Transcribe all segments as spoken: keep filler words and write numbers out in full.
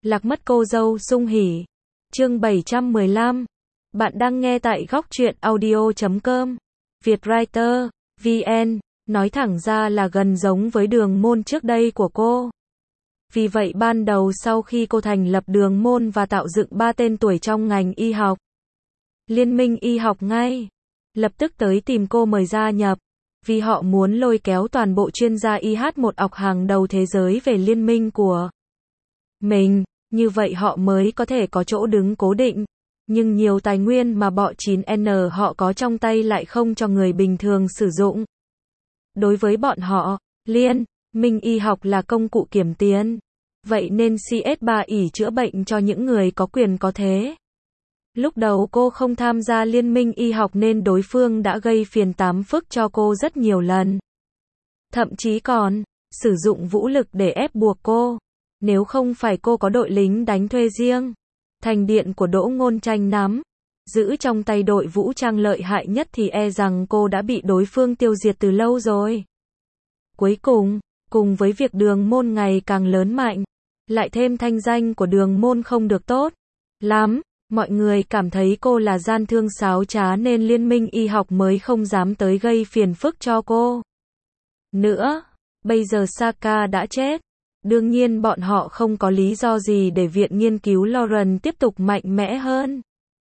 Lạc mất cô dâu sung hỉ. Chương bảy trăm mười lăm. Bạn đang nghe tại góc truyện audio chấm com. Vietwriter, vê en, nói thẳng ra là gần giống với đường môn trước đây của cô. Vì vậy ban đầu sau khi cô thành lập đường môn và tạo dựng ba tên tuổi trong ngành y học, Liên minh y học ngay lập tức tới tìm cô mời gia nhập, vì họ muốn lôi kéo toàn bộ chuyên gia i hát một học hàng đầu thế giới về liên minh của mình, như vậy họ mới có thể có chỗ đứng cố định. Nhưng nhiều tài nguyên mà bọ chín en họ có trong tay lại không cho người bình thường sử dụng. Đối với bọn họ, liên minh y học là công cụ kiếm tiền. Vậy nên xê ét ba ỷ chữa bệnh cho những người có quyền có thế. Lúc đầu cô không tham gia liên minh y học nên đối phương đã gây phiền tám phức cho cô rất nhiều lần. Thậm chí còn sử dụng vũ lực để ép buộc cô. Nếu không phải cô có đội lính đánh thuê riêng, thành điện của Đỗ Ngôn Tranh nắm giữ trong tay đội vũ trang lợi hại nhất thì e rằng cô đã bị đối phương tiêu diệt từ lâu rồi. Cuối cùng, cùng với việc đường môn ngày càng lớn mạnh, lại thêm thanh danh của đường môn không được tốt lắm, mọi người cảm thấy cô là gian thương xáo trá nên liên minh y học mới không dám tới gây phiền phức cho cô nữa. Bây giờ Saka đã chết, đương nhiên bọn họ không có lý do gì để viện nghiên cứu Lauren tiếp tục mạnh mẽ hơn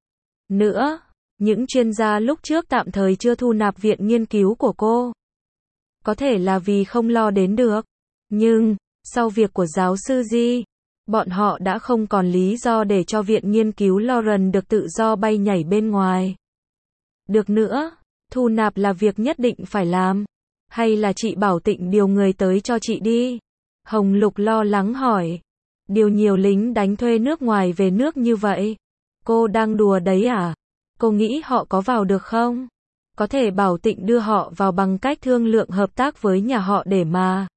nữa. Những chuyên gia lúc trước tạm thời chưa thu nạp viện nghiên cứu của cô, có thể là vì không lo đến được. Nhưng, sau việc của giáo sư Di, bọn họ đã không còn lý do để cho viện nghiên cứu Lauren được tự do bay nhảy bên ngoài. Được nữa, thu nạp là việc nhất định phải làm. Hay là chị Bảo Tịnh điều người tới cho chị đi? Hồng Lục lo lắng hỏi. Điều nhiều lính đánh thuê nước ngoài về nước như vậy? Cô đang đùa đấy à? Cô nghĩ họ có vào được không? Có thể Bảo Tịnh đưa họ vào bằng cách thương lượng hợp tác với nhà họ để mà.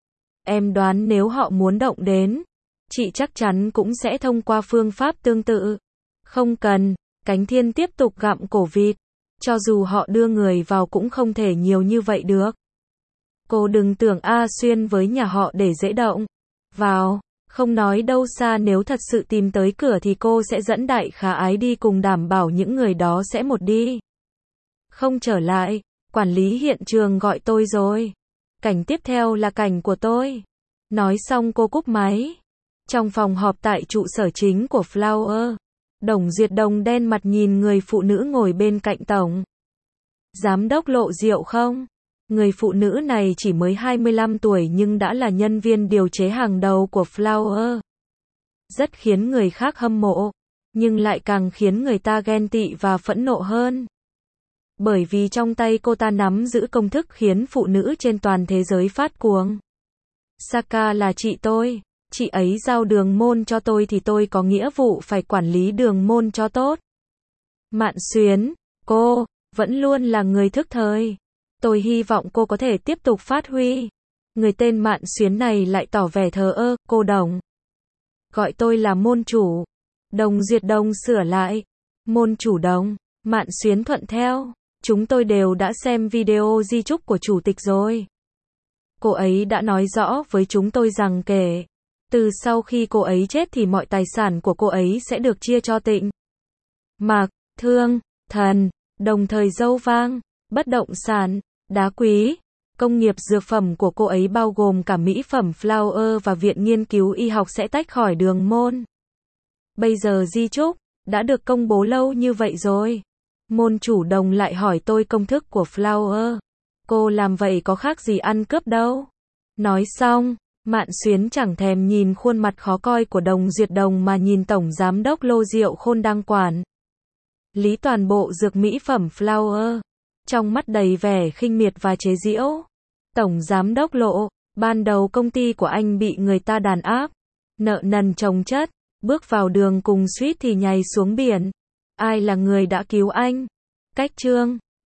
Em đoán nếu họ muốn động đến, chị chắc chắn cũng sẽ thông qua phương pháp tương tự. Không cần, Cánh Thiên tiếp tục gặm cổ vịt. Cho dù họ đưa người vào cũng không thể nhiều như vậy được. Cô đừng tưởng A Xuyên với nhà họ để dễ động vào, không nói đâu xa, nếu thật sự tìm tới cửa thì cô sẽ dẫn Đại Khả Ái đi cùng, đảm bảo những người đó sẽ một đi không trở lại. Quản lý hiện trường gọi tôi rồi. Cảnh tiếp theo là cảnh của tôi. Nói xong cô cúp máy. Trong phòng họp tại trụ sở chính của Flower, Đồng Duyệt Đồng đen mặt nhìn người phụ nữ ngồi bên cạnh tổng giám đốc Lộ Diệu không? Người phụ nữ này chỉ mới hai mươi lăm tuổi nhưng đã là nhân viên điều chế hàng đầu của Flower. Rất khiến người khác hâm mộ, nhưng lại càng khiến người ta ghen tị và phẫn nộ hơn. Bởi vì trong tay cô ta nắm giữ công thức khiến phụ nữ trên toàn thế giới phát cuồng. Saka là chị tôi, chị ấy giao đường môn cho tôi thì tôi có nghĩa vụ phải quản lý đường môn cho tốt. Mạn Xuyến, cô vẫn luôn là người thức thời. Tôi hy vọng cô có thể tiếp tục phát huy. Người tên Mạn Xuyến này lại tỏ vẻ thờ ơ. Cô Đồng, gọi tôi là môn chủ. Đồng Duyệt Đồng sửa lại. Môn chủ Đồng. Mạn Xuyến thuận theo. Chúng tôi đều đã xem video di chúc của chủ tịch rồi. Cô ấy đã nói rõ với chúng tôi rằng kể từ sau khi cô ấy chết thì mọi tài sản của cô ấy sẽ được chia cho Tịnh Mạc, Thương, Thần, đồng thời dâu vang, bất động sản, đá quý, công nghiệp dược phẩm của cô ấy bao gồm cả mỹ phẩm Flower và viện nghiên cứu y học sẽ tách khỏi đường môn. Bây giờ di chúc đã được công bố lâu như vậy rồi. Môn chủ Đồng lại hỏi tôi công thức của Flower. Cô làm vậy có khác gì ăn cướp đâu. Nói xong, Mạn Xuyến chẳng thèm nhìn khuôn mặt khó coi của Đồng Duyệt Đồng mà nhìn tổng giám đốc Lô Diệu Khôn đang quản lý toàn bộ dược mỹ phẩm Flower, trong mắt đầy vẻ khinh miệt và chế giễu. Tổng giám đốc Lộ, ban đầu công ty của anh bị người ta đàn áp, nợ nần chồng chất, bước vào đường cùng suýt thì nhảy xuống biển. Ai là người đã cứu anh? Cách chương